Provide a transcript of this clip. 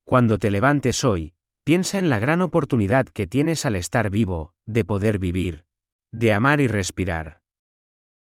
Cuando te levantes hoy, piensa en la gran oportunidad que tienes al estar vivo, de poder vivir, de amar y respirar.